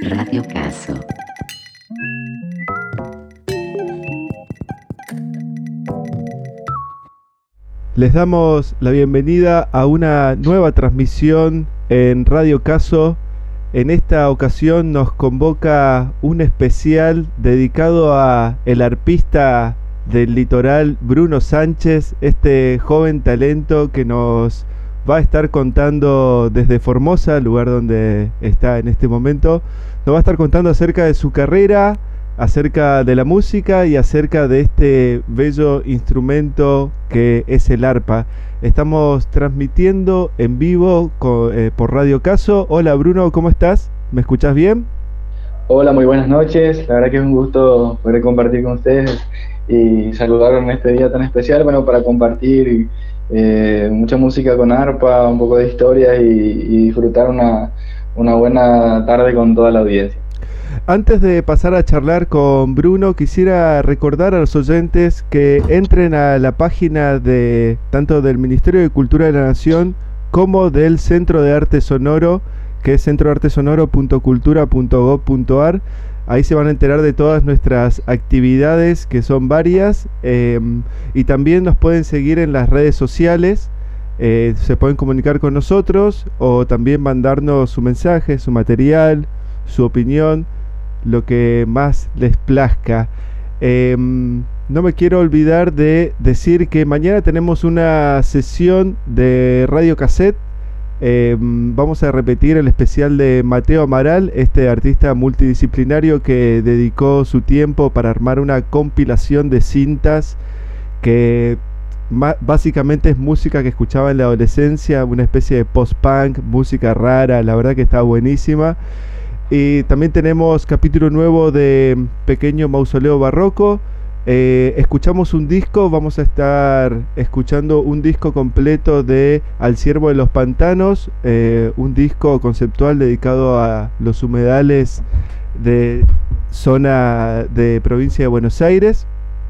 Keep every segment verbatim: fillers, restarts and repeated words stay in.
Radio Caso. Les damos la bienvenida a una nueva transmisión en Radio Caso. En esta ocasión nos convoca un especial dedicado a el arpista del litoral Bruno Sánchez, este joven talento que nos va a estar contando desde Formosa, lugar donde está en este momento, nos va a estar contando acerca de su carrera, acerca de la música y acerca de este bello instrumento que es el arpa. Estamos transmitiendo en vivo con, eh, por Radio Caso. Hola Bruno, ¿cómo estás? ¿Me escuchás bien? Hola, muy buenas noches. La verdad que es un gusto poder compartir con ustedes y saludar en este día tan especial, bueno, para compartir eh, mucha música con arpa, un poco de historia y, y disfrutar una, una buena tarde con toda la audiencia. Antes de pasar a charlar con Bruno, quisiera recordar a los oyentes que entren a la página de tanto del Ministerio de Cultura de la Nación como del Centro de Arte Sonoro, que es centro arte sonoro punto cultura punto gob punto ar. Ahí se van a enterar de todas nuestras actividades, que son varias, eh, y también nos pueden seguir en las redes sociales. Eh, se pueden comunicar con nosotros o también mandarnos su mensaje, su material, su opinión, lo que más les plazca. Eh, no me quiero olvidar de decir que mañana tenemos una sesión de Radio Cassette. Eh, vamos a repetir el especial de Mateo Amaral, este artista multidisciplinario que dedicó su tiempo para armar una compilación de cintas que ma- básicamente es música que escuchaba en la adolescencia, una especie de post-punk, música rara, la verdad que está buenísima. Y también tenemos capítulo nuevo de Pequeño Mausoleo Barroco. Eh, escuchamos un disco, vamos a estar escuchando un disco completo de Al Ciervo de los Pantanos, eh, un disco conceptual dedicado a los humedales de zona de provincia de Buenos Aires.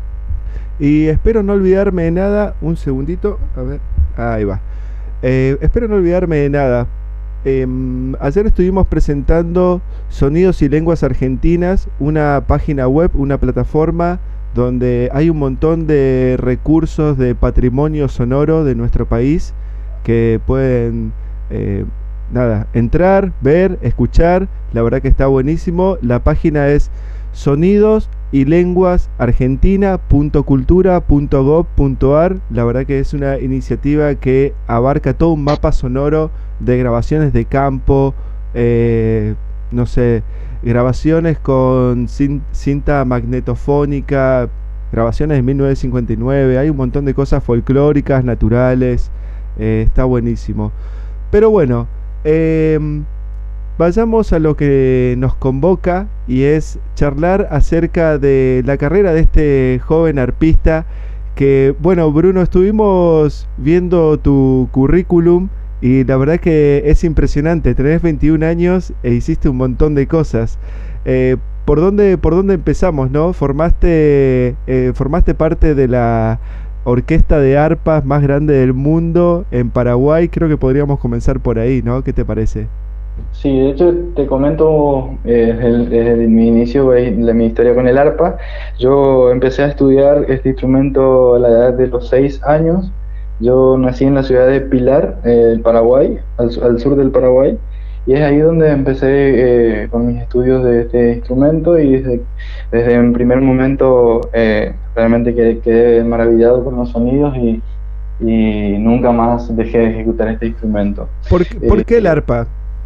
Y espero no olvidarme de nada, un segundito, a ver, ahí va. Eh, espero no olvidarme de nada. Eh, ayer estuvimos presentando Sonidos y Lenguas Argentinas, una página web, una plataforma donde hay un montón de recursos de patrimonio sonoro de nuestro país que pueden eh, nada, entrar, ver, escuchar. La verdad que está buenísimo. La página es sonidos y lenguas argentina punto cultura punto gob punto ar. La verdad que es una iniciativa que abarca todo un mapa sonoro de grabaciones de campo, eh, no sé, grabaciones con cin- cinta magnetofónica, grabaciones de mil novecientos cincuenta y nueve, hay un montón de cosas folclóricas, naturales, eh, está buenísimo. Pero bueno, eh, vayamos a lo que nos convoca y es charlar acerca de la carrera de este joven arpista que, bueno, Bruno, estuvimos viendo tu currículum y la verdad que es impresionante. Tenés veintiún años e hiciste un montón de cosas. Eh, ¿por dónde, por dónde empezamos, no? Formaste, eh, formaste parte de la orquesta de arpas más grande del mundo en Paraguay. Creo que podríamos comenzar por ahí, ¿no? ¿Qué te parece? Sí, de hecho te comento eh, el- desde mi inicio eh, de mi historia con el arpa. Yo empecé a estudiar este instrumento a la edad de los seis años. Yo nací en la ciudad de Pilar, eh, el Paraguay, al, su- al sur del Paraguay, y es ahí donde empecé eh, con mis estudios de este instrumento y desde, desde un primer momento eh, realmente quedé, quedé maravillado con los sonidos y, y nunca más dejé de ejecutar este instrumento. ¿Por, qué- por Eh, qué el arpa?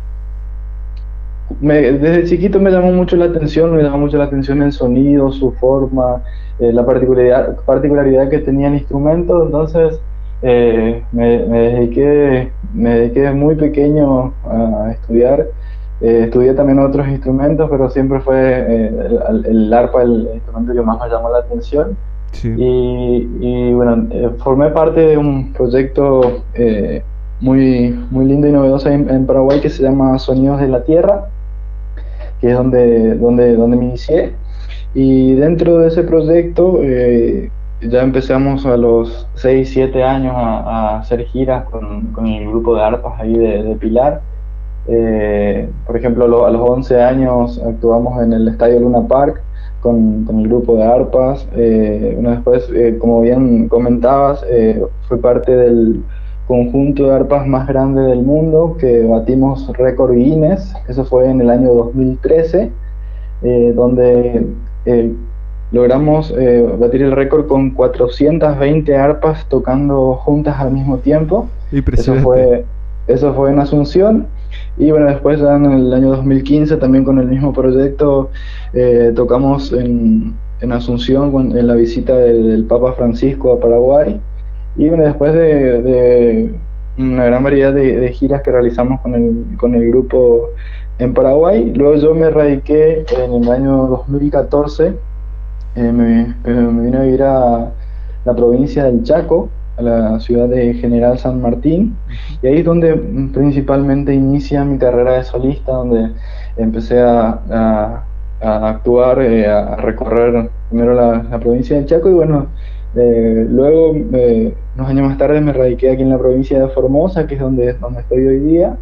Me- desde chiquito me llamó mucho la atención, me llamó mucho la atención el sonido, su forma, eh, la particularidad, particularidad que tenía el instrumento. Entonces eh, me, me dediqué, me dediqué desde muy pequeño a estudiar. Eh, estudié también otros instrumentos, pero siempre fue eh, el, el arpa el instrumento que más me llamó la atención. Sí. Y, y bueno, eh, formé parte de un proyecto eh, muy, muy lindo y novedoso en, en Paraguay que se llama Sonidos de la Tierra, que es donde, donde, donde me inicié. Y dentro de ese proyecto eh, ya empezamos a los seis siete años a, a hacer giras con, con el grupo de arpas ahí de, de Pilar. Eh, por ejemplo, lo- a los once años actuamos en el Estadio Luna Park con, con el grupo de arpas. Eh, una después, eh, como bien comentabas, eh, fue parte del conjunto de arpas más grande del mundo, que batimos récord Guinness. Eso fue en el año dos mil trece, eh, donde eh, logramos eh, batir el récord con cuatrocientas veinte arpas tocando juntas al mismo tiempo. Eso Impresionante. fue, eso fue en Asunción. Y bueno, después ya en el año dos mil quince, también con el mismo proyecto, eh, tocamos en, en Asunción con- en la visita del, del Papa Francisco a Paraguay. Y bueno, después de, de una gran variedad de, de giras que realizamos con el, con el grupo en Paraguay, luego yo me radiqué en el año dos mil catorce. Eh, me, eh, me vine a vivir a la provincia del Chaco, a la ciudad de General San Martín, Ujú. y ahí es donde mm, principalmente inicia mi carrera de solista, donde empecé a, a- a actuar, eh, a recorrer primero la, la provincia del Chaco, y bueno, eh, luego, eh, unos años más tarde, me radiqué aquí en la provincia de Formosa, que es donde, donde estoy hoy día.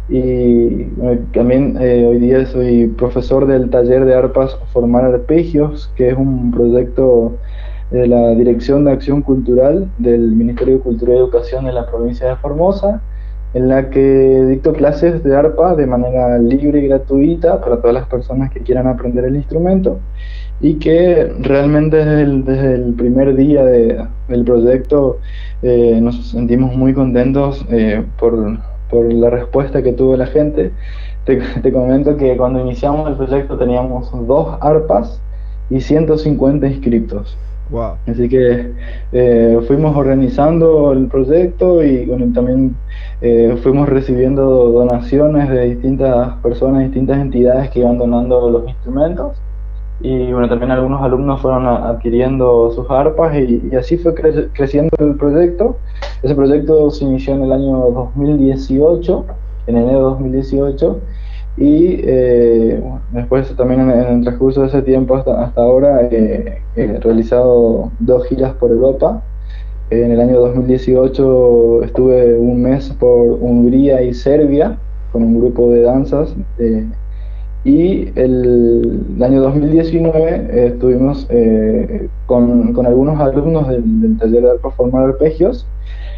Y bueno, también eh, hoy día soy profesor del taller de arpas Formar Arpegios, que es un proyecto de la Dirección de Acción Cultural del Ministerio de Cultura y Educación de la provincia de Formosa, en la que dicto clases de arpa de manera libre y gratuita para todas las personas que quieran aprender el instrumento, y que realmente desde el, desde el primer día de- del proyecto eh, nos sentimos muy contentos, eh, por, por la respuesta que tuvo la gente. Te, te comento que cuando iniciamos el proyecto teníamos dos arpas y ciento cincuenta inscriptos. Wow. Así que eh, fuimos organizando el proyecto y bueno, también eh, fuimos recibiendo donaciones de distintas personas, distintas entidades que iban donando los instrumentos. Y bueno, también algunos alumnos fueron a- adquiriendo sus arpas, y, y así fue cre- creciendo el proyecto. Ese proyecto se inició en el año dos mil dieciocho, en enero de dos mil dieciocho, y eh, bueno, después también en, en el transcurso de ese tiempo hasta, hasta ahora, eh, he realizado dos giras por Europa. En el año dos mil dieciocho estuve un mes por Hungría y Serbia con un grupo de danzas. eh, y el, el año dos mil diecinueve eh, estuvimos eh, con, con algunos alumnos del, del taller de arpa Formar Arpegios,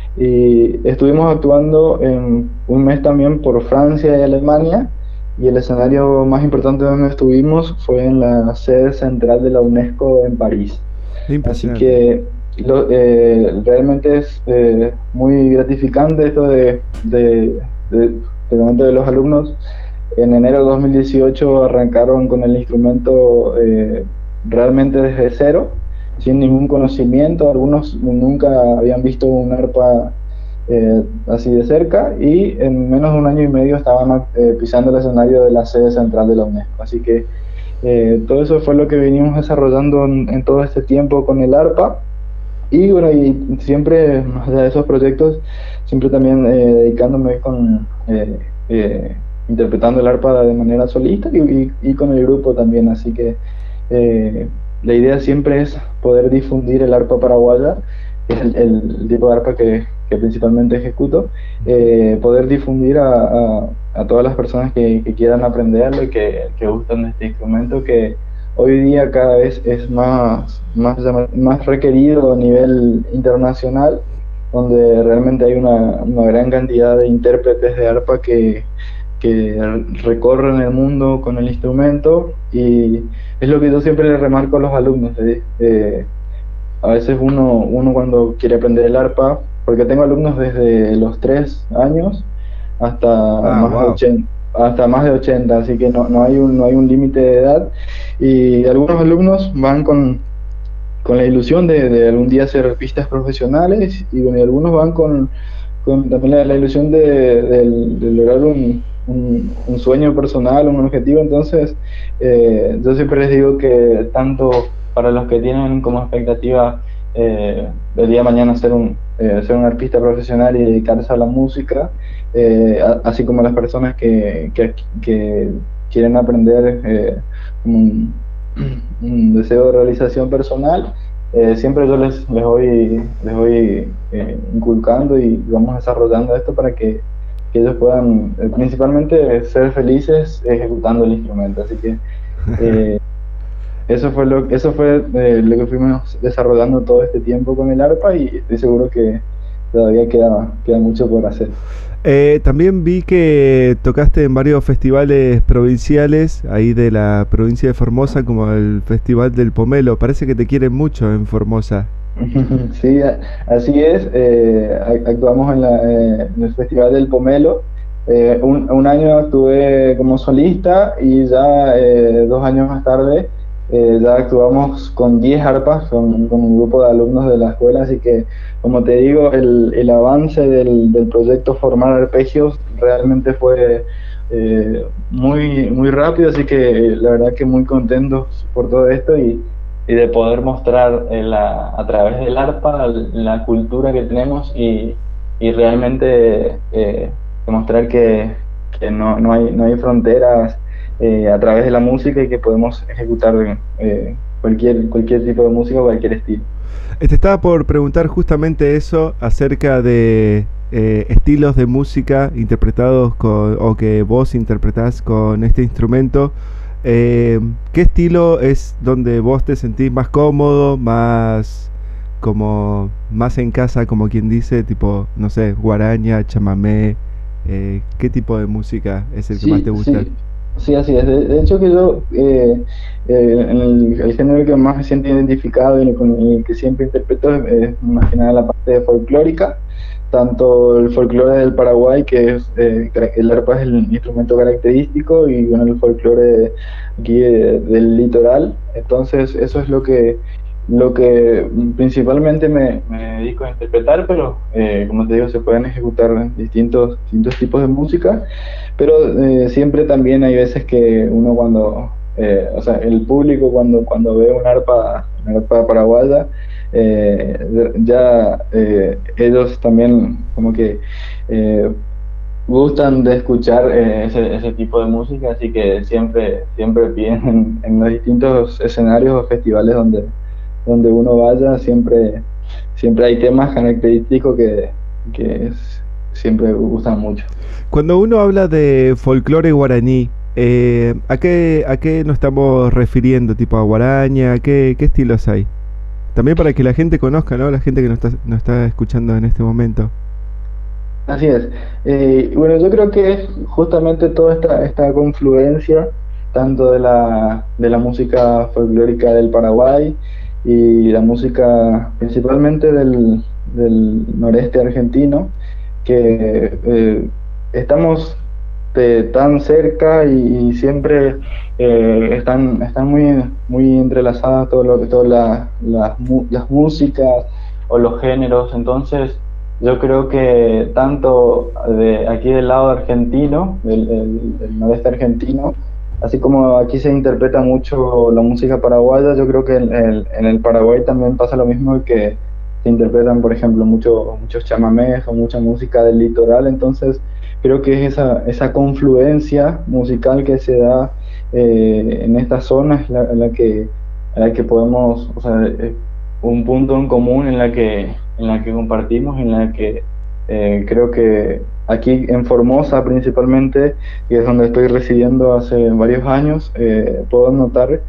y estuvimos actuando en un mes también por Francia y Alemania, y el escenario más importante donde estuvimos fue en la sede central de la UNESCO en París. Así Impresionante. que lo- eh, realmente es eh, muy gratificante esto de, de, de, te comento, de los alumnos. En enero de dos mil dieciocho arrancaron con el instrumento, eh, realmente desde cero, sin ningún conocimiento. Algunos nunca habían visto un arpa eh, así de cerca, y en menos de un año y medio estaban eh, pisando el escenario de la sede central de la UNESCO. Así que eh, todo eso fue lo que venimos desarrollando en, en todo este tiempo con el arpa. Y bueno, y siempre, más allá de esos proyectos, siempre también eh, dedicándome con, eh, eh, interpretando el arpa de manera solista, y, y- y con el grupo también. Así que eh, la idea siempre es poder difundir el arpa paraguaya, que es el, el tipo de arpa que, que principalmente ejecuto, Ujú. eh, poder difundir a, a- a todas las personas que, que quieran aprenderlo y que, que gustan de este instrumento, que hoy día cada vez es más, más, llama- más requerido a nivel internacional, donde realmente hay una, una gran cantidad de intérpretes de arpa que, que recorren el mundo con el instrumento. Y es lo que yo siempre le remarco a los alumnos. ¿Sí? Eh, a veces uno, uno cuando quiere aprender el arpa, porque tengo alumnos desde los tres años hasta Ah, más de wow. ochenta, hasta más de ochenta, así que no, no hay un, no hay un límite de edad. Y algunos alumnos van con, con la ilusión de, de algún día ser arpistas profesionales, y bueno, y algunos van con, con también la, la ilusión de, de- de lograr un, un- un sueño personal, un objetivo. Entonces, eh, yo siempre les digo que tanto para los que tienen como expectativa eh, el día de mañana ser un, eh, ser un artista profesional y dedicarse a la música, eh, a- así como las personas que, que, que quieren aprender eh, un, un deseo de realización personal, eh, siempre yo les, les voy, les voy eh, inculcando, y vamos desarrollando esto para que que ellos puedan eh, principalmente ser felices ejecutando el instrumento. Así que eh, eso fue lo, eso fue eh, lo que fuimos desarrollando todo este tiempo con el arpa, y estoy seguro que todavía queda, queda mucho por hacer. Eh, también vi que tocaste en varios festivales provinciales ahí de la provincia de Formosa, como el Festival del Pomelo. Parece que te quieren mucho en Formosa. Sí, a- así es. Eh, ac- actuamos en, la, eh, en el Festival del Pomelo. Eh, un, un año actué como solista, y ya eh, dos años más tarde eh, ya actuamos con diez arpas, con, con un grupo de alumnos de la escuela. Así que, como te digo, el, el avance del, del proyecto Formar Arpegios realmente fue eh, muy, muy rápido. Así que eh, la verdad que muy contentos por todo esto, y y de poder mostrar eh, la, a través del arpa la cultura que tenemos, y, y realmente eh, demostrar que, que no, no hay, no hay fronteras eh, a través de la música, y que podemos ejecutar eh, cualquier, cualquier tipo de música, cualquier estilo. Eh, Te estaba por preguntar justamente eso acerca de eh, estilos de música interpretados con, o que vos interpretás con este instrumento. Eh, ¿Qué estilo es donde vos te sentís más cómodo, más como más en casa, como quien dice, tipo, no sé, guaraña, chamamé? Eh, ¿qué tipo de música es el que más te Sí, gusta? sí, sí, así es. De, de hecho, que yo, eh, eh, en el, el género que más me siento identificado y con el que siempre interpreto es, es más que nada la parte folclórica, tanto el folclore del Paraguay, que es, eh, cara- el arpa es el instrumento característico, y bueno, el folclore aquí de- del litoral. Entonces, eso es lo que, lo que principalmente me, me dedico a interpretar, pero eh, como te digo, se pueden ejecutar distintos, distintos tipos de música. Pero eh, siempre también hay veces que uno cuando, eh, o sea, el público cuando, cuando ve un arpa, una arpa paraguaya, eh, ya eh, ellos también como que eh, gustan de escuchar eh, ese, ese tipo de música. Así que siempre, siempre piden en, en los distintos escenarios o festivales donde, donde uno vaya, siempre, siempre hay temas característicos que, que es- siempre gustan mucho. Cuando uno habla de folclore guaraní, eh, ¿a qué, a qué nos estamos refiriendo? ¿Tipo a guaraña? ¿Qué, qué estilos hay? También para que la gente conozca, ¿no? La gente que nos está, nos está escuchando en este momento. Así es. Eh, y bueno, yo creo que es justamente toda esta, esta confluencia, tanto de la, de la música folclórica del Paraguay y la música principalmente del, del noreste argentino, que eh, estamos eh, tan cerca, y, y siempre eh, están, están muy, muy entrelazadas todo lo, todas la- las mu- las músicas o los géneros. Entonces, yo creo que tanto de aquí del lado argentino, del, del- del noreste argentino, así como aquí se interpreta mucho la música paraguaya, yo creo que en, el en el Paraguay también pasa lo mismo, que se interpretan, por ejemplo, mucho, muchos chamamés o mucha música del litoral. Entonces, creo que es esa, esa confluencia musical que se da eh, en esta zona, es la, en la que, en la que podemos, o sea, eh, un punto en común en la que, en la que compartimos, en la que eh, creo que aquí en Formosa principalmente, que es donde estoy residiendo hace varios años, eh, puedo notar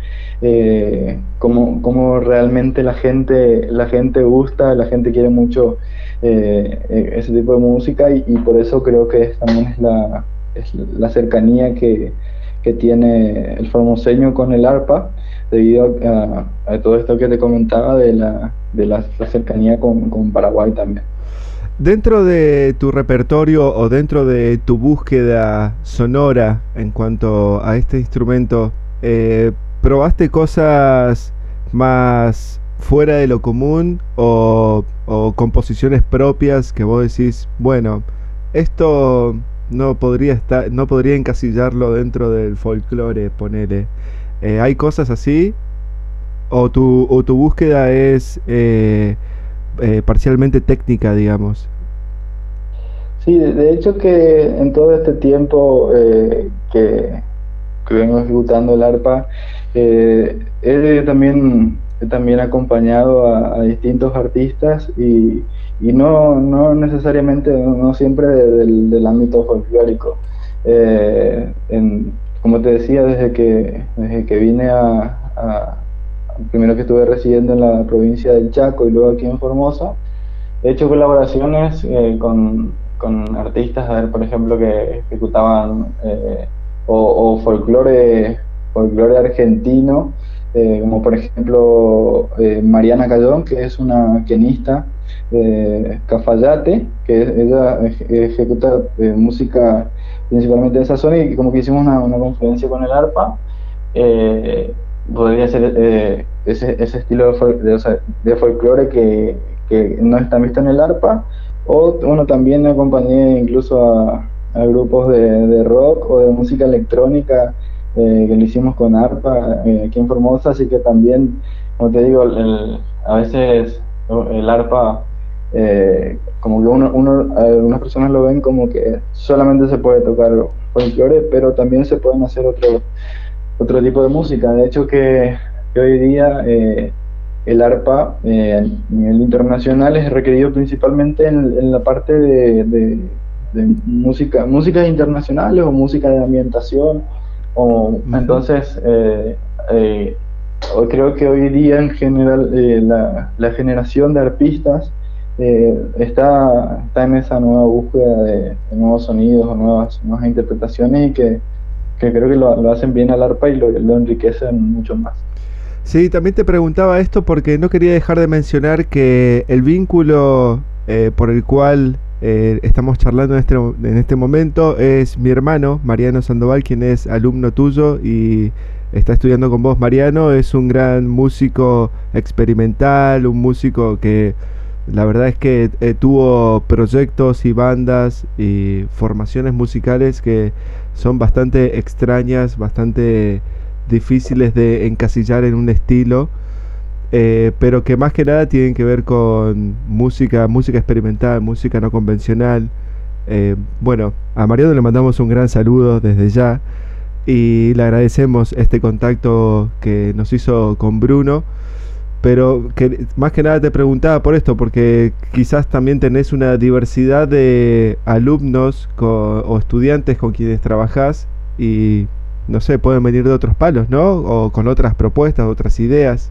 eh, cómo, cómo realmente la gente, la gente gusta, la gente quiere mucho eh, eh, ese tipo de música, y, y por eso creo que es, también es la, es la cercanía que, que tiene el formoseño con el arpa, debido a, a todo esto que te comentaba de la, de la, la cercanía con, con Paraguay también. Dentro de tu repertorio o dentro de tu búsqueda sonora en cuanto a este instrumento, eh, ¿probaste cosas más fuera de lo común o, o composiciones propias que vos decís, bueno, esto no podría estar, no podría encasillarlo dentro del folclore, ponele? Eh, ¿hay cosas así? ¿O tu, o tu búsqueda es eh, eh, parcialmente técnica, digamos? Sí, de, de hecho que en todo este tiempo eh, que, que vengo ejecutando el arpa, eh, he también he también acompañado a, a distintos artistas y, y no, no necesariamente, no siempre de- del, del ámbito folclórico. Eh, en- Como te decía, desde que, desde que vine a, a- primero que estuve residiendo en la provincia del Chaco y luego aquí en Formosa, he hecho colaboraciones eh, con, con artistas, a ver, por ejemplo, que ejecutaban eh, o, o folclore, folclore argentino, eh, como por ejemplo eh, Mariana Cayón, que es una quenista de Cafayate, que es- ella ej- ejecuta eh, música principalmente de esa zona y como que hicimos una, una conferencia con el arpa. eh, Podría ser eh, ese, ese estilo de, fol- de, o sea, de folclore que, que no está visto en el arpa, o bueno, también acompañé incluso a, a grupos de, de rock o de música electrónica eh, que lo hicimos con arpa eh, aquí en Formosa, así que también, como te digo, el- a veces el arpa, eh, como que uno, uno, algunas personas lo ven como que solamente se puede tocar folclore, pero también se pueden hacer otros otro tipo de música. De hecho, que, que hoy día eh, el arpa eh, a nivel internacional es requerido principalmente en, en la parte de, de- de música, músicas internacionales o música de ambientación. O, Ujú. entonces, eh, eh, hoy creo que hoy día en general eh, la, la generación de arpistas eh, está, está en esa nueva búsqueda de, de nuevos sonidos o nuevas, nuevas interpretaciones y que que creo que lo, lo hacen bien al arpa y lo, lo enriquecen mucho más. Sí, también te preguntaba esto porque no quería dejar de mencionar que el vínculo eh, por el cual eh, estamos charlando en este, en este momento es mi hermano, Mariano Sandoval, quien es alumno tuyo y está estudiando con vos. Mariano es un gran músico experimental, un músico que la verdad es que eh, tuvo proyectos y bandas y formaciones musicales que son bastante extrañas, bastante difíciles de encasillar en un estilo, eh, pero que más que nada tienen que ver con música, música experimental, música no convencional. Eh, bueno, a Mariano le mandamos un gran saludo desde ya y le agradecemos este contacto que nos hizo con Bruno. Pero que, más que nada te preguntaba por esto, porque quizás también tenés una diversidad de alumnos co- o estudiantes con quienes trabajás y no sé, pueden venir de otros palos, ¿no? O con otras propuestas, otras ideas.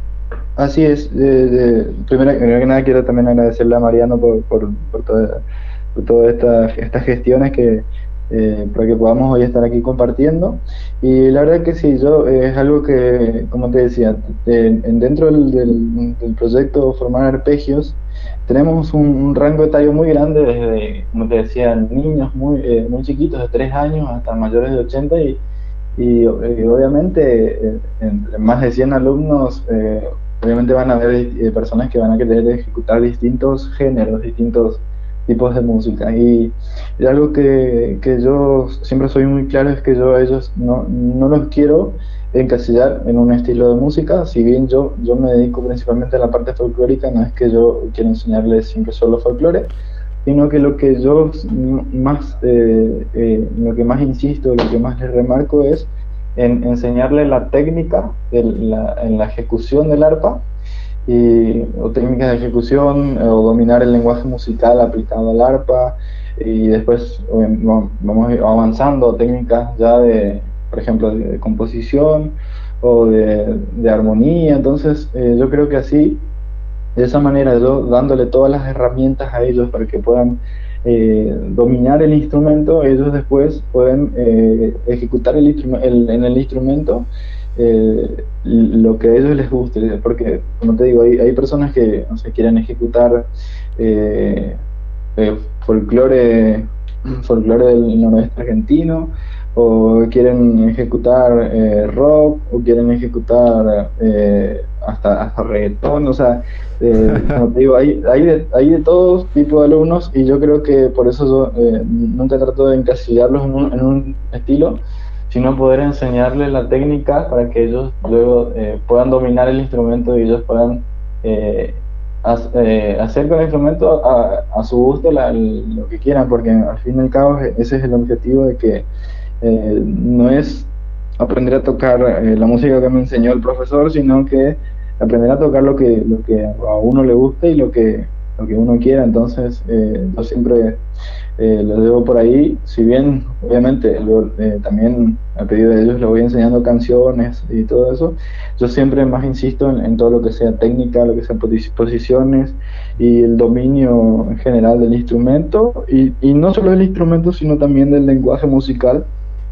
Así es, de- de- primero, primero que nada quiero también agradecerle a Mariano por, por, por toda- por todas estas estas gestiones que, eh, para que podamos hoy estar aquí compartiendo. Y la verdad que sí, yo eh, es algo que, como te decía, de- en- dentro del, del- del proyecto Formar Arpegios, tenemos un, un rango etario muy grande, desde, como te decía, niños muy, eh, muy chiquitos de tres años hasta mayores de ochenta y, y, eh, obviamente eh, entre más de cien alumnos, eh, obviamente van a haber eh, personas que van a querer ejecutar distintos géneros, distintos tipos de música. Y, y algo que, que yo siempre soy muy claro es que yo a ellos no, no los quiero encasillar en un estilo de música. Si bien yo, yo me dedico principalmente a la parte folclórica, no es que yo quiero enseñarles siempre solo folclore, sino que lo que yo más, eh, eh, lo que más insisto, lo que más les remarco es en enseñarle la técnica de la, en la ejecución del arpa, y, o técnicas de ejecución, o dominar el lenguaje musical aplicado al arpa, y después eh, vamos avanzando a técnicas ya de, por ejemplo, de, de composición o de, de armonía. Entonces, eh, yo creo que así, de esa manera, yo dándole todas las herramientas a ellos para que puedan eh, dominar el instrumento, ellos después pueden eh, ejecutar el instru- el- en el instrumento eh, lo que a ellos les guste, porque, como te digo, hay, hay personas que no sé, quieren ejecutar eh, eh, folclore, folclore del noroeste argentino, o quieren ejecutar eh, rock, o quieren ejecutar eh, hasta, hasta reggaetón, o sea, eh, como te digo, hay, hay, de, hay de todo tipo de alumnos y yo creo que por eso yo eh, nunca trato de encasillarlos en un, en un estilo, sino poder enseñarles la técnica para que ellos luego eh, puedan dominar el instrumento y ellos puedan eh, ha- eh, hacer con el instrumento a, a su gusto la- lo que quieran, porque al fin y al cabo ese es el objetivo de que eh, no es aprender a tocar eh, la música que me enseñó el profesor, sino que aprender a tocar lo que, lo que a uno le guste y lo que, lo que uno quiera. Entonces, eh, yo siempre eh, lo llevo por ahí, si bien obviamente lo, eh, también a pedido de ellos les voy enseñando canciones y todo eso, yo siempre más insisto en, en todo lo que sea técnica, lo que sean posi- posiciones y el dominio en general del instrumento, y, y no solo del instrumento, sino también del lenguaje musical,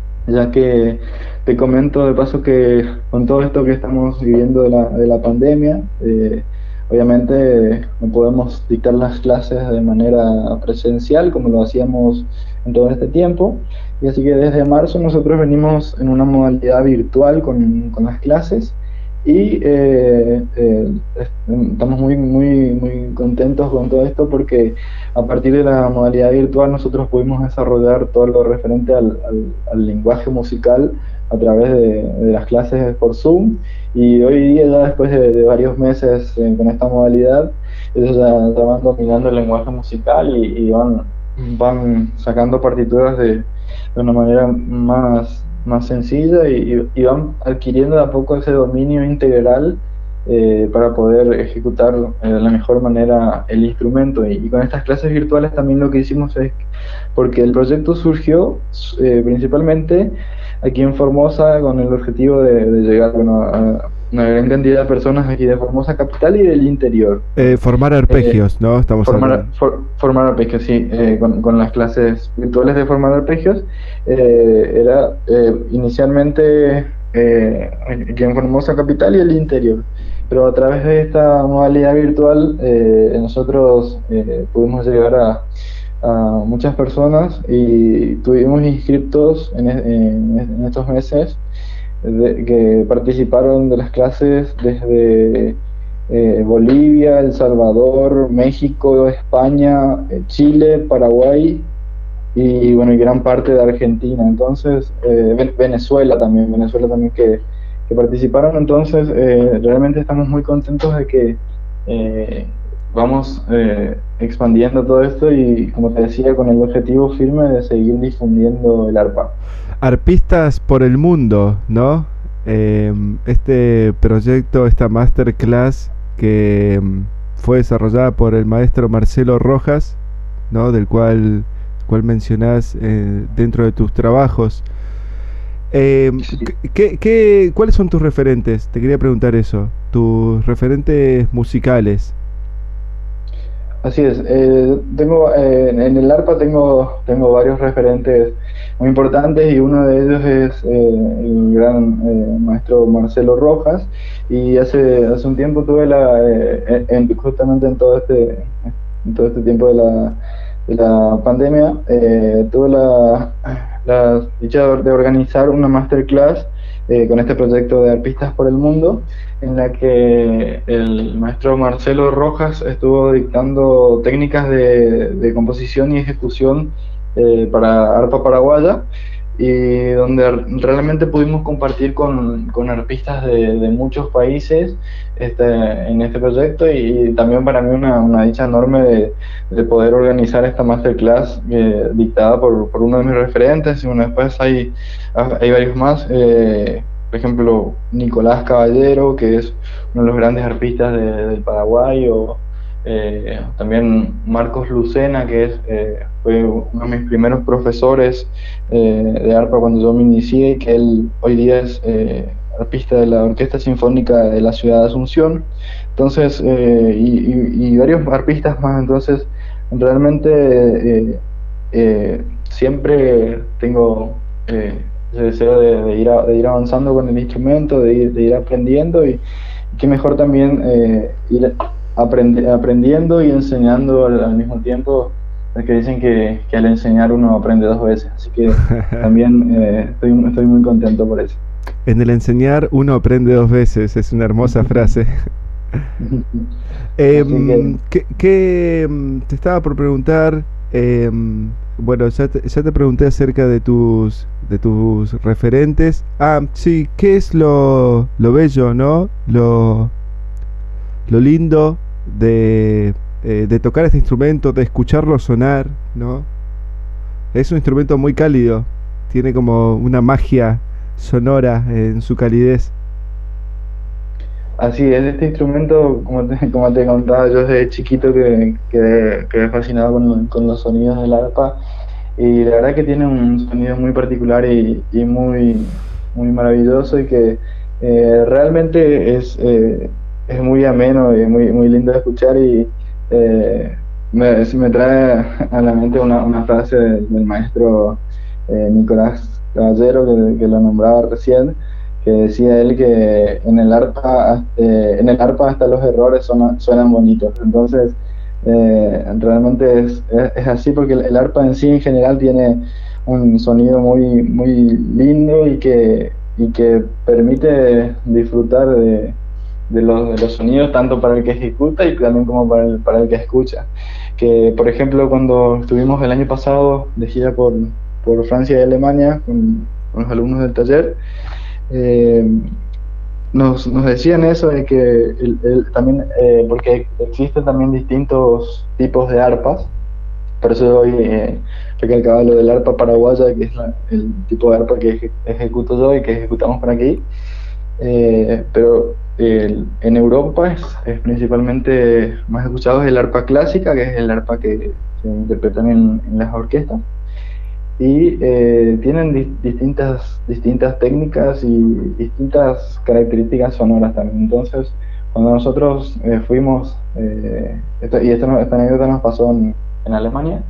ya que te comento de paso que con todo esto que estamos viviendo de la, de la pandemia, eh, obviamente no podemos dictar las clases de manera presencial como lo hacíamos en todo este tiempo, y así que desde marzo nosotros venimos en una modalidad virtual con, con las clases, y eh, eh, estamos muy, muy, muy contentos con todo esto porque a partir de la modalidad virtual nosotros pudimos desarrollar todo lo referente al, al, al lenguaje musical a través de, de las clases por Zoom, y hoy día ya después de, de varios meses eh, con esta modalidad, ellos ya, ya van dominando el lenguaje musical y, y van, van sacando partituras de, de una manera más, más sencilla, y, y van adquiriendo de a poco ese dominio integral eh, para poder ejecutar eh, de la mejor manera el instrumento. Y, y con estas clases virtuales también lo que hicimos es, porque el proyecto surgió eh, principalmente aquí en Formosa con el objetivo de, de llegar, bueno, a una gran cantidad de personas aquí de Formosa capital y del interior. Eh, formar Eh, arpegios, ¿no? Estamos formar, hablando. for, formar arpegios, sí, eh, con, con las clases virtuales de formar arpegios. Eh, era eh, inicialmente eh, aquí en Formosa capital y el interior, pero a través de esta modalidad virtual eh, nosotros eh, pudimos llegar a, a muchas personas y tuvimos inscriptos en, en, en estos meses de, que participaron de las clases desde eh, Bolivia, El Salvador, México, España, eh, Chile, Paraguay y bueno, y gran parte de Argentina. Entonces, eh, Venezuela también, Venezuela también que, que participaron. Entonces, eh, realmente estamos muy contentos de que eh, vamos eh, expandiendo todo esto y, como te decía, con el objetivo firme de seguir difundiendo el arpa. Arpistas por el mundo, ¿no? Eh, este proyecto, esta masterclass que mm, fue desarrollada por el maestro Marcelo Rojas, ¿no? Del cual, cual mencionás eh, dentro de tus trabajos. Eh, Sí. ¿qué, qué, ¿Cuáles son tus referentes? Te quería preguntar eso. Tus referentes musicales. Así es, eh, tengo, eh, en el arpa tengo, tengo varios referentes muy importantes, y uno de ellos es eh, el gran eh, maestro Marcelo Rojas, y hace, hace un tiempo tuve la, eh, en, justamente en todo este, en todo este tiempo de la, de la pandemia, eh, tuve la, la dicha de organizar una masterclass eh, con este proyecto de Arpistas por el Mundo, en la que el maestro Marcelo Rojas estuvo dictando técnicas de, de composición y ejecución eh, para arpa paraguaya, y donde realmente pudimos compartir con, con arpistas de, de muchos países este, en este proyecto, y también para mí una, una dicha enorme de, de poder organizar esta masterclass eh, dictada por, por uno de mis referentes, y bueno, después hay, hay varios más. Eh, por ejemplo, Nicolás Caballero, que es uno de los grandes arpistas de, del Paraguay, o eh, también Marcos Lucena, que es, eh, fue uno de mis primeros profesores eh, de arpa cuando yo me inicié, que él hoy día es eh, arpista de la Orquesta Sinfónica de la ciudad de Asunción. Entonces, eh, y, y, y varios arpistas más. Entonces, realmente eh, eh, siempre tengo eh, ese deseo de, de, ir a, de ir avanzando con el instrumento, de ir, de ir aprendiendo, y, y qué mejor también eh, ir aprend aprendiendo y enseñando al, al mismo tiempo, que dicen que, que al enseñar uno aprende dos veces, así que también eh, estoy, estoy muy contento por eso. En el enseñar uno aprende dos veces, es una hermosa frase. eh, que... ¿qué, qué, te estaba por preguntar, eh, bueno, ya te, ya te pregunté acerca de tus de tus referentes. Ah, sí, ¿qué es lo, lo bello, no? Lo, lo lindo de, eh, de tocar este instrumento, de escucharlo sonar, ¿no? Es un instrumento muy cálido, tiene como una magia sonora en su calidez. Así es, este instrumento, como te, como te contaba, yo desde chiquito que quedé, quedé fascinado con, con los sonidos del arpa y la verdad que tiene un sonido muy particular y, y muy, muy maravilloso y que eh, realmente es, eh, es muy ameno y muy, muy lindo de escuchar y eh, me, se me trae a la mente una, una frase del, del maestro eh, Nicolás Caballero que, que lo nombraba recién, que decía él que en el arpa, eh, en el arpa hasta los errores son, suenan bonitos. Entonces, eh, realmente es, es, es, así porque el, el arpa en sí en general tiene un sonido muy, muy lindo y que, y que permite disfrutar de, de, los, de los sonidos tanto para el que ejecuta y también como para el, para el que escucha. Que, por ejemplo, cuando estuvimos el año pasado de gira por, por Francia y Alemania con, con los alumnos del taller, eh, nos, nos decían eso de que el, el, también, eh, porque existen también distintos tipos de arpas, por eso hoy eh, recalcaba lo del arpa paraguaya, que es la, el tipo de arpa que eje, ejecuto yo y que ejecutamos por aquí, eh, pero eh, en Europa es, es principalmente más escuchado es el arpa clásica, que es el arpa que se interpretan en, en las orquestas y eh, tienen di distintas, distintas técnicas y distintas características sonoras también. Entonces, cuando nosotros eh, fuimos, eh, esto, y esto, esta anécdota nos pasó en, en Alemania,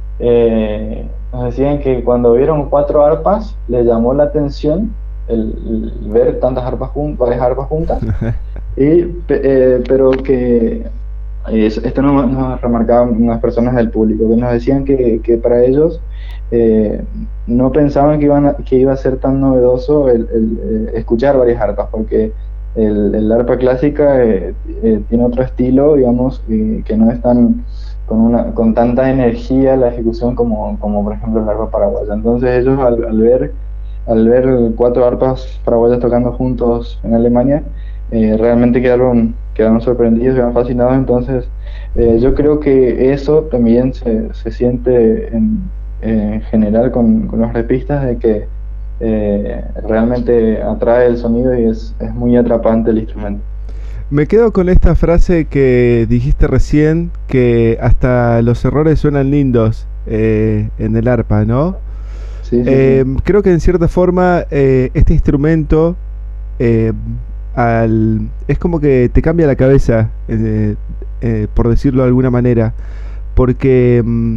eh, nos decían que cuando vieron cuatro arpas, les llamó la atención el, el ver tantas arpas, jun varias arpas juntas, y, eh, pero que esto nos, nos remarcaban unas personas del público, que nos decían que, que para ellos eh, no pensaban que, iban a, que iba a ser tan novedoso el, el, el escuchar varias arpas, porque el, el arpa clásica eh, eh, tiene otro estilo, digamos, eh, que no es tan con, una, con tanta energía la ejecución como, como por ejemplo el arpa paraguaya. Entonces ellos al, al ver al ver cuatro arpas paraguayas tocando juntos en Alemania, eh, realmente quedaron, quedaron sorprendidos, quedaron fascinados. Entonces eh, yo creo que eso también se, se siente en, en general con, con los repistas, de que eh, realmente atrae el sonido y es, es muy atrapante el instrumento. Me quedo con esta frase que dijiste recién, que hasta los errores suenan lindos eh, en el arpa, ¿no? Sí, sí, eh, sí. Creo que en cierta forma eh, este instrumento eh, al, es como que te cambia la cabeza, eh, eh, por decirlo de alguna manera, porque mm,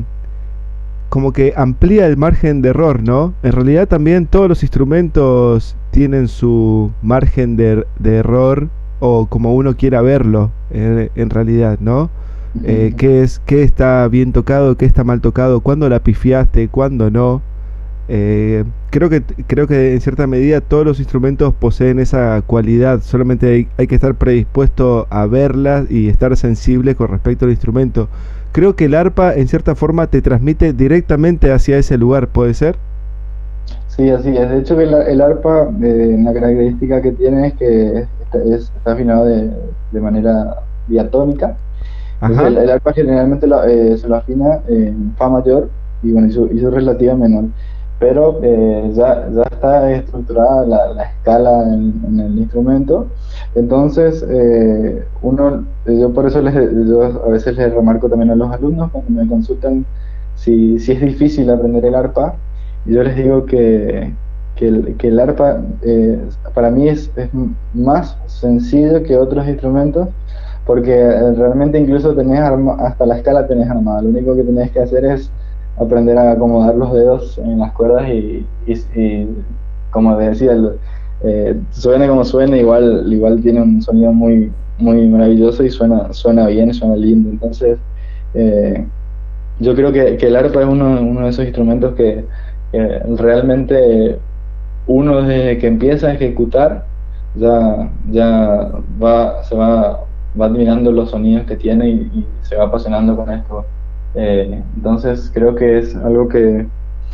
como que amplía el margen de error, ¿no? En realidad también todos los instrumentos tienen su margen de, de error, o como uno quiera verlo, eh, en realidad, ¿no? Eh, ¿qué es, qué está bien tocado, qué está mal tocado, cuándo la pifiaste, cuándo no? Eh, creo que creo que en cierta medida todos los instrumentos poseen esa cualidad, solamente hay, hay que estar predispuesto a verlas y estar sensible con respecto al instrumento. Creo que el arpa en cierta forma te transmite directamente hacia ese lugar, ¿puede ser? Sí, así es. De hecho, que el, el arpa, eh, la característica que tiene es que está, es, está afinado de, de manera diatónica. Entonces, Ajá. el, el arpa generalmente lo, eh, se lo afina en fa mayor y, bueno, y, su, y su relativa menor. Pero eh, ya, ya está estructurada la, la escala en, en el instrumento. Entonces, eh, uno, yo por eso les, yo a veces les remarco también a los alumnos cuando me consultan si, si es difícil aprender el arpa. Yo les digo que, que, el, que el arpa eh, para mí es, es más sencillo que otros instrumentos, porque eh, realmente incluso tenés arma, hasta la escala tenés armada. Lo único que tenés que hacer es aprender a acomodar los dedos en las cuerdas y, y, y como te decía, el, eh, suene como suene, igual, igual tiene un sonido muy, muy maravilloso y suena, suena bien y suena lindo. Entonces, eh, yo creo que, que el arpa es uno, uno de esos instrumentos que eh, realmente uno desde que empieza a ejecutar ya, ya va, se va, va admirando los sonidos que tiene y, y se va apasionando con esto. Eh, entonces creo que es algo que,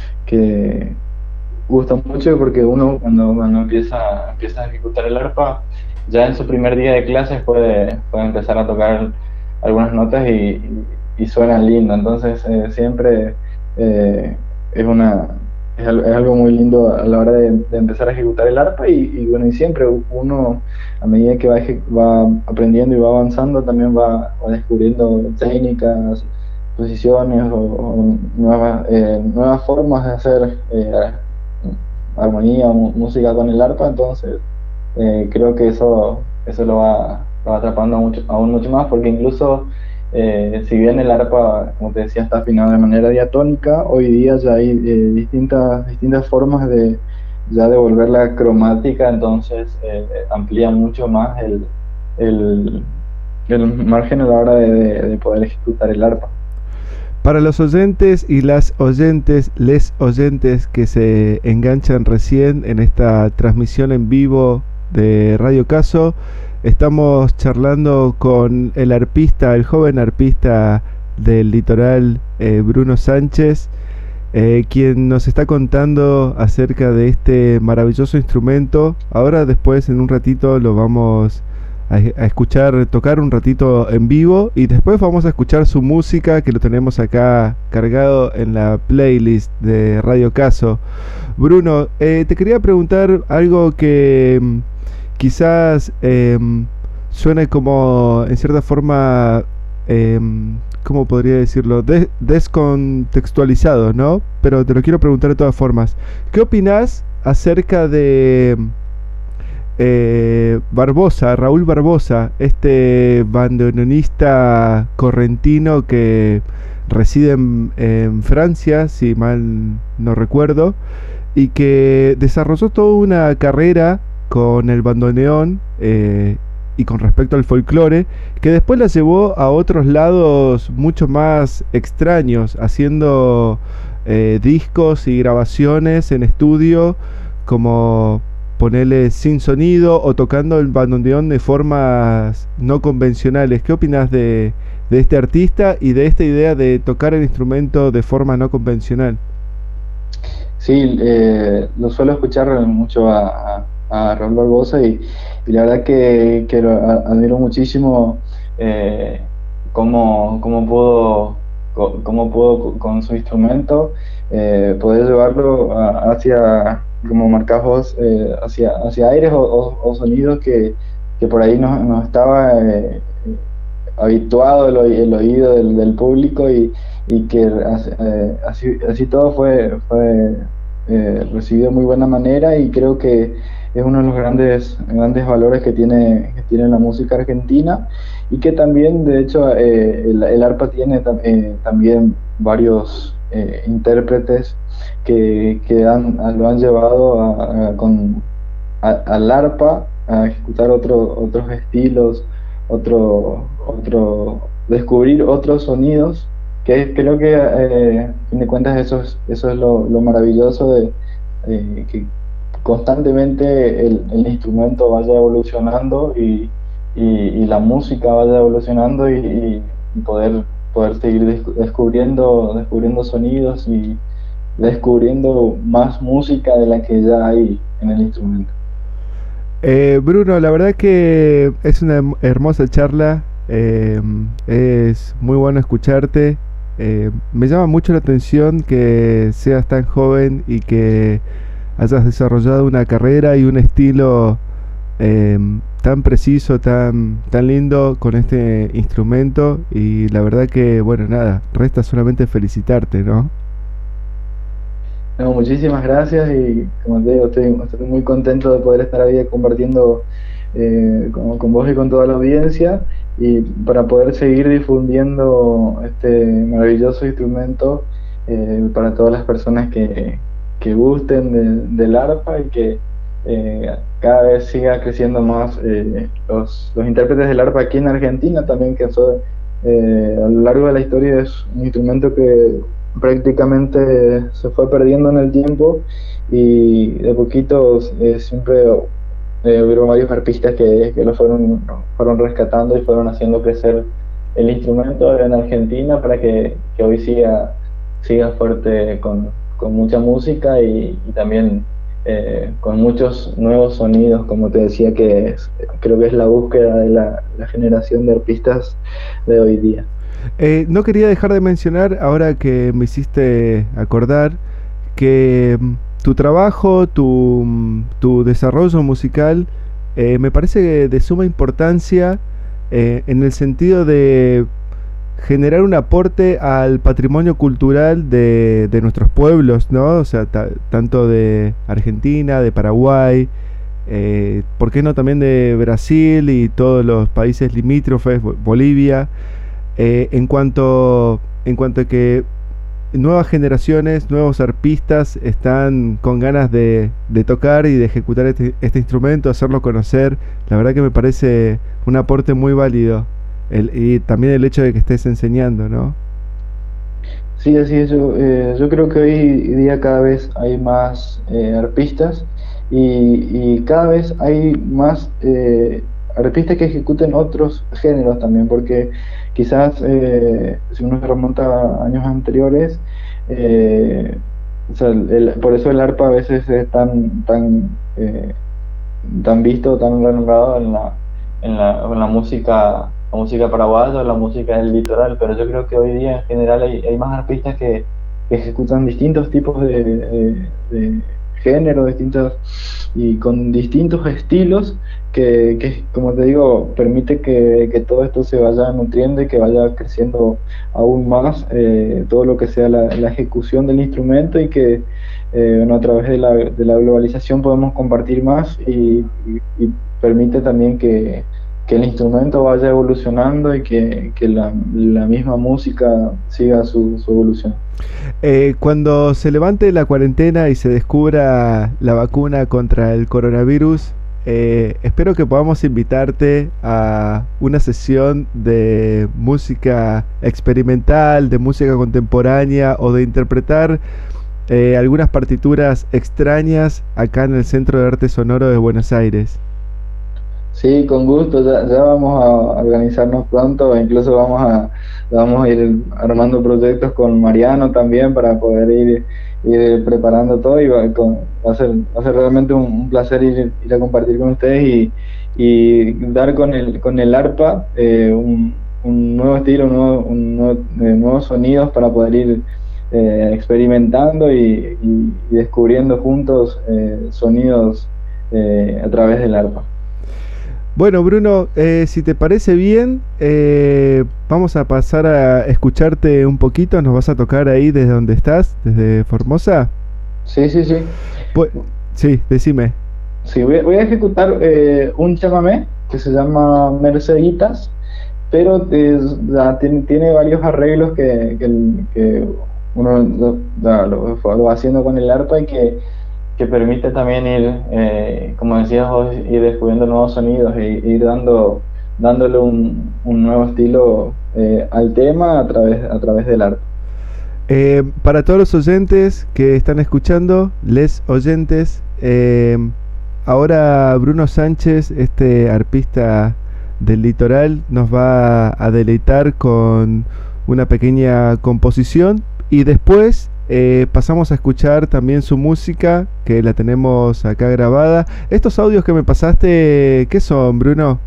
que gusta mucho, porque uno cuando, cuando empieza, empieza a ejecutar el arpa, ya en su primer día de clases puede, puede empezar a tocar algunas notas y, y, y suenan lindo. Entonces eh, siempre eh, es una es, al- es algo muy lindo a la hora de, de empezar a ejecutar el arpa y, y bueno, y siempre uno a medida que va, eje- va aprendiendo y va avanzando también va, va descubriendo técnicas, posiciones o, o nuevas, eh, nuevas formas de hacer eh, armonía, mu- música con el arpa, entonces eh, creo que eso, eso lo va, lo va atrapando mucho, aún mucho más, porque incluso eh, si bien el arpa, como te decía, está afinado de manera diatónica, hoy día ya hay eh, distintas, distintas formas de ya de volverla cromática, entonces eh, amplía mucho más el, el, el margen a la hora de, de- de poder ejecutar el arpa. Para los oyentes y las oyentes, les oyentes que se enganchan recién en esta transmisión en vivo de Radio Caso, estamos charlando con el arpista, el joven arpista del litoral, eh, Bruno Sánchez, eh, quien nos está contando acerca de este maravilloso instrumento. Ahora después, en un ratito, lo vamos a, a escuchar tocar un ratito en vivo y después vamos a escuchar su música, que lo tenemos acá cargado en la playlist de Radio Caso. Bruno, eh, te quería preguntar algo que mm, quizás em, suene como en cierta forma, em, ¿cómo podría decirlo? Des- descontextualizado, ¿no? Pero te lo quiero preguntar de todas formas. ¿Qué opinás acerca de eh, Barbosa, Raúl Barbosa, este bandoneonista correntino que reside en, en Francia, si mal no recuerdo, y que desarrolló toda una carrera con el bandoneón eh, y con respecto al folclore, que después la llevó a otros lados mucho más extraños, haciendo eh, discos y grabaciones en estudio, como ponerle sin sonido o tocando el bandoneón de formas no convencionales. ¿Qué opinas de, de este artista y de esta idea de tocar el instrumento de forma no convencional? Sí, eh, lo suelo escuchar mucho a, a, a Raúl Barbosa y, y la verdad que, que lo a- admiro muchísimo eh, cómo, cómo pudo, co- cómo pudo con su instrumento eh, poder llevarlo a- hacia, como marcás vos, eh, hacia, hacia aires o, o- o sonidos que, que por ahí no, no estaba eh, habituado el, oí- el oído del, del público y, y que as- eh, así, así todo fue, fue eh, recibido de muy buena manera y creo que es uno de los grandes, grandes valores que tiene, que tiene la música argentina y que también, de hecho, eh, el, el arpa tiene tam- eh, también varios eh, intérpretes que, que han, lo han llevado a, a- con, a- al arpa a ejecutar otro- otros estilos, otro, otro, descubrir otros sonidos, que creo que eh, a fin de cuentas eso es, eso es lo, lo maravilloso de eh, que constantemente el, el instrumento vaya evolucionando y, y, y la música vaya evolucionando y, y- y poder, poder seguir descu- descubriendo, descubriendo sonidos y descubriendo más música de la que ya hay en el instrumento. Eh, Bruno, la verdad que es una hem- hermosa charla, eh, es muy bueno escucharte. Eh, me llama mucho la atención que seas tan joven y que hayas desarrollado una carrera y un estilo eh, tan preciso, tan, tan lindo con este instrumento. Y la verdad que, bueno, nada, resta solamente felicitarte, ¿no? No, muchísimas gracias y como te digo, estoy, estoy muy contento de poder estar ahí compartiendo eh, con, con vos y con toda la audiencia y para poder seguir difundiendo este maravilloso instrumento eh, para todas las personas que, que gusten de- del arpa y que eh, cada vez siga creciendo más eh, los, los intérpretes del arpa aquí en Argentina también, que eso eh, a lo largo de la historia es un instrumento que prácticamente se fue perdiendo en el tiempo y de poquito eh, siempre eh, hubieron varios artistas que, que lo fueron, fueron rescatando y fueron haciendo crecer el instrumento en Argentina para que, que hoy siga, siga fuerte con, con mucha música y, y también eh, con muchos nuevos sonidos, como te decía, que es- creo que es la búsqueda de la, la generación de artistas de hoy día. Eh, no quería dejar de mencionar, ahora que me hiciste acordar, que mm, tu trabajo, tu, mm, tu desarrollo musical eh, me parece de suma importancia eh, en el sentido de generar un aporte al patrimonio cultural de, de nuestros pueblos, ¿no? O sea, ta- tanto de Argentina, de Paraguay, eh, ¿por qué no también de Brasil y todos los países limítrofes, Bo- Bolivia? Eh, en cuanto, en cuanto a que nuevas generaciones, nuevos arpistas están con ganas de, de tocar y de ejecutar este, este instrumento, hacerlo conocer, la verdad que me parece un aporte muy válido. El- y también el hecho de que estés enseñando, ¿no? Sí, así es. Yo, eh, yo creo que hoy día cada vez hay más eh, arpistas y, y cada vez hay más eh, artistas que ejecuten otros géneros también, porque quizás eh, si uno se remonta a años anteriores, eh, o sea, el- el- por eso el arpa a veces es tan, tan, eh, tan visto, tan renombrado en la, en la, en la música, la música paraguaya, la música del litoral, pero yo creo que hoy día en general hay, hay más artistas que, que ejecutan distintos tipos de, de, de género, distintos y con distintos estilos que, que, como te digo, permite que, que todo esto se vaya nutriendo y que vaya creciendo aún más eh, todo lo que sea la, la ejecución del instrumento y que eh, bueno, a través de la, de la globalización podemos compartir más y, y- y permite también que, que el instrumento vaya evolucionando y que, que la, la misma música siga su, su evolución. Eh, cuando se levante la cuarentena y se descubra la vacuna contra el coronavirus, eh, espero que podamos invitarte a una sesión de música experimental, de música contemporánea o de interpretar eh, algunas partituras extrañas acá en el Centro de Arte Sonoro de Buenos Aires. Sí, con gusto, ya, ya vamos a organizarnos pronto, e incluso vamos a, vamos a ir armando proyectos con Mariano también para poder ir, ir preparando todo y va, con- va a ser, va a ser realmente un, un placer ir, ir a compartir con ustedes y, y dar con el, con el arpa eh, un, un nuevo estilo, un nuevo, un nuevo- eh, nuevos sonidos para poder ir eh, experimentando y, y- y descubriendo juntos eh, sonidos eh, a través del arpa. Bueno, Bruno, eh, si te parece bien, eh, vamos a pasar a escucharte un poquito. Nos vas a tocar ahí desde donde estás, desde Formosa. Sí, sí, sí. Pues, sí, decime. Sí, voy a, voy a ejecutar eh, un chamamé que se llama Merceditas, pero es- ya tiene, tiene varios arreglos que, que, el- que uno lo, ya lo- lo va haciendo con el arpa y que, que permite también ir, eh, como decías vos, ir descubriendo nuevos sonidos e ir dando, dándole un, un nuevo estilo eh, al tema a través, a través del arpa. Eh, para todos los oyentes que están escuchando, les oyentes, eh, ahora Bruno Sánchez, este arpista del litoral, nos va a deleitar con una pequeña composición y después eh, pasamos a escuchar también su música, que la tenemos acá grabada. Estos audios que me pasaste, ¿qué son, Bruno?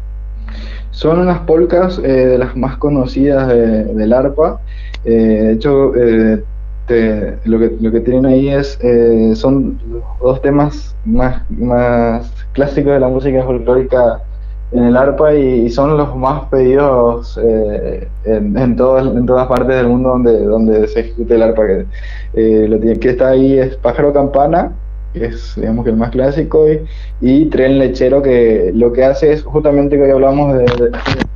Son unas polcas eh, de las más conocidas de- del arpa. Eh, de hecho, eh, te- lo que, lo que tienen ahí es, eh, son los dos temas más, más clásicos de la música folclórica en el arpa y, y son los más pedidos eh, en, en, todas, en todas partes del mundo donde, donde se ejecuta el arpa. Que, eh, lo tiene- que está ahí es Pájaro Campana, que es digamos que el más clásico, y, y Tren Lechero, que lo que hace es justamente que hoy hablamos de, de,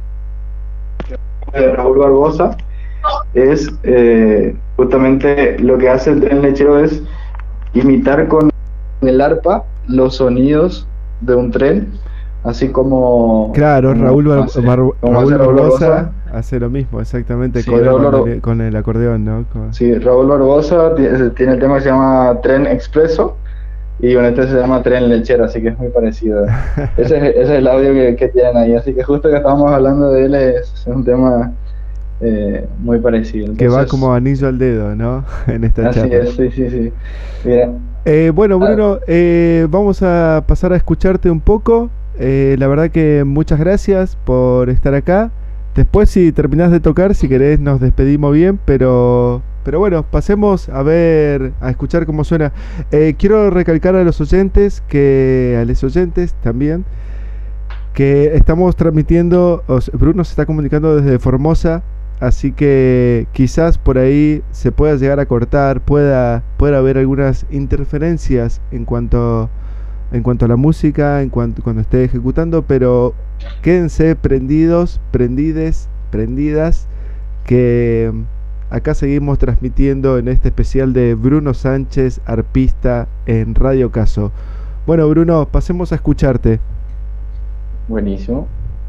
de Raúl Barbosa, es eh, justamente lo que hace el Tren Lechero es imitar con el arpa los sonidos de un tren, así como, Claro, como Raúl, Bar- hace, Bar- como Raúl hace Raúl Barbosa Barbosa. hace lo mismo, exactamente, Sí, con el, Raúl Bar- bandone- con el acordeón, ¿no? Con- sí, Raúl Barbosa ti- tiene el tema que se llama Tren Expreso. Y bueno, este se llama Tren Lechero, así que es muy parecido. Ese es, ese es el audio que, que tienen ahí. Así que justo que estábamos hablando de él es, es un tema eh, muy parecido. que va Entonces, como anillo al dedo, ¿no? En esta así charla. es, sí, sí, sí. Mira, Eh, bueno, ah, Bruno, eh, vamos a pasar a escucharte un poco. Eh, la verdad que muchas gracias por estar acá. Después, si terminás de tocar, si querés, nos despedimos bien, pero Pero bueno, pasemos a ver, a escuchar cómo suena. Eh, quiero recalcar a los oyentes, que a los oyentes también, que estamos transmitiendo, os- Bruno se está comunicando desde Formosa, así que quizás por ahí se pueda llegar a cortar, pueda, pueda haber algunas interferencias en cuanto, en cuanto a la música, en cuanto cuando esté ejecutando, pero quédense prendidos, prendides, prendidas, que acá seguimos transmitiendo en este especial de Bruno Sánchez, arpista en Radio Caso. Bueno, Bruno, pasemos a escucharte. Buenísimo.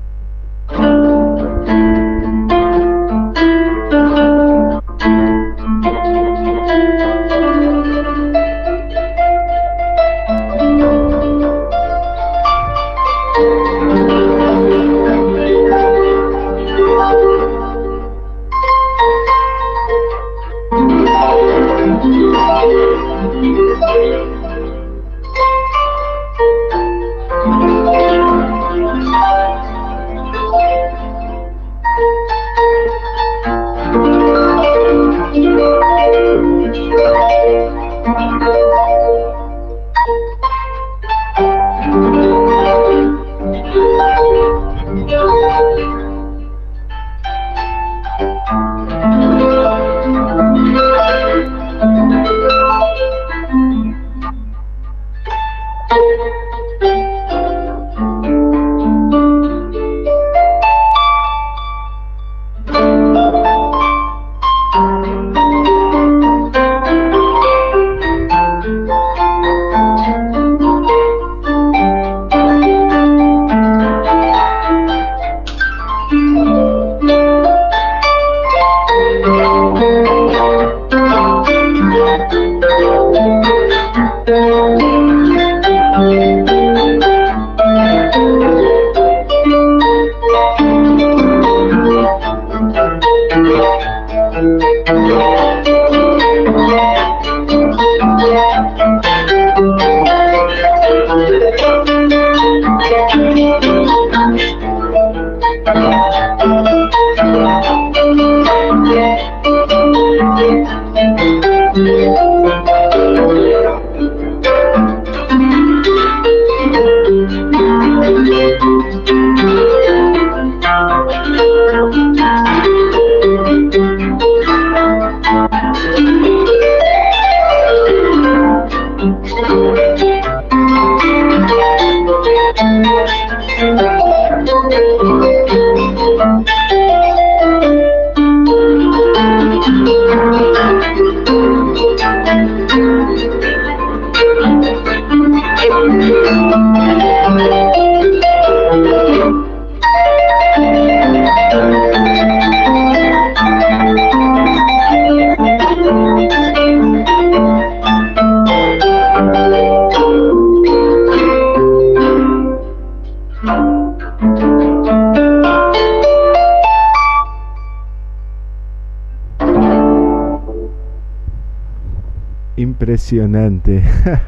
Impresionante.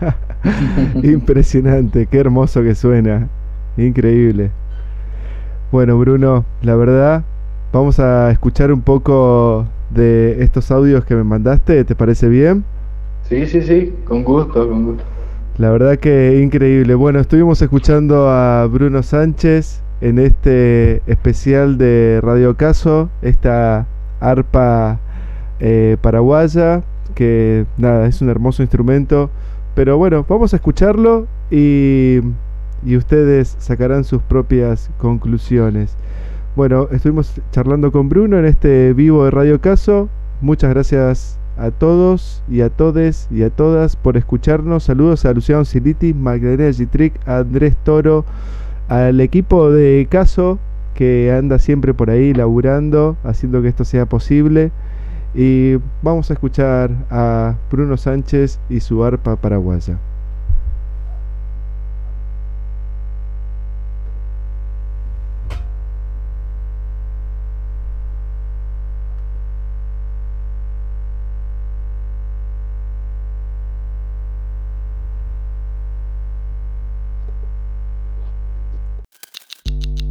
Impresionante, qué hermoso que suena. Increíble. Bueno, Bruno, la verdad, vamos a escuchar un poco de estos audios que me mandaste, ¿te parece bien? Sí, sí, sí, con gusto, con gusto. La verdad que increíble. Bueno, estuvimos escuchando a Bruno Sánchez en este especial de Radio Caso, esta arpa eh, paraguaya, que nada, es un hermoso instrumento. Pero bueno, vamos a escucharlo y, y ustedes sacarán sus propias conclusiones. Bueno, estuvimos charlando con Bruno en este vivo de Radio Caso. Muchas gracias a todos y a todes y a todas por escucharnos. Saludos a Luciano Siliti, Magdalena Gitric, a Andrés Toro, al equipo de Caso que anda siempre por ahí laburando, haciendo que esto sea posible. Y vamos a escuchar a Bruno Sánchez y su arpa paraguaya.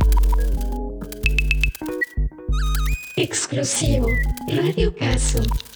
Exclusivo Radio Caso.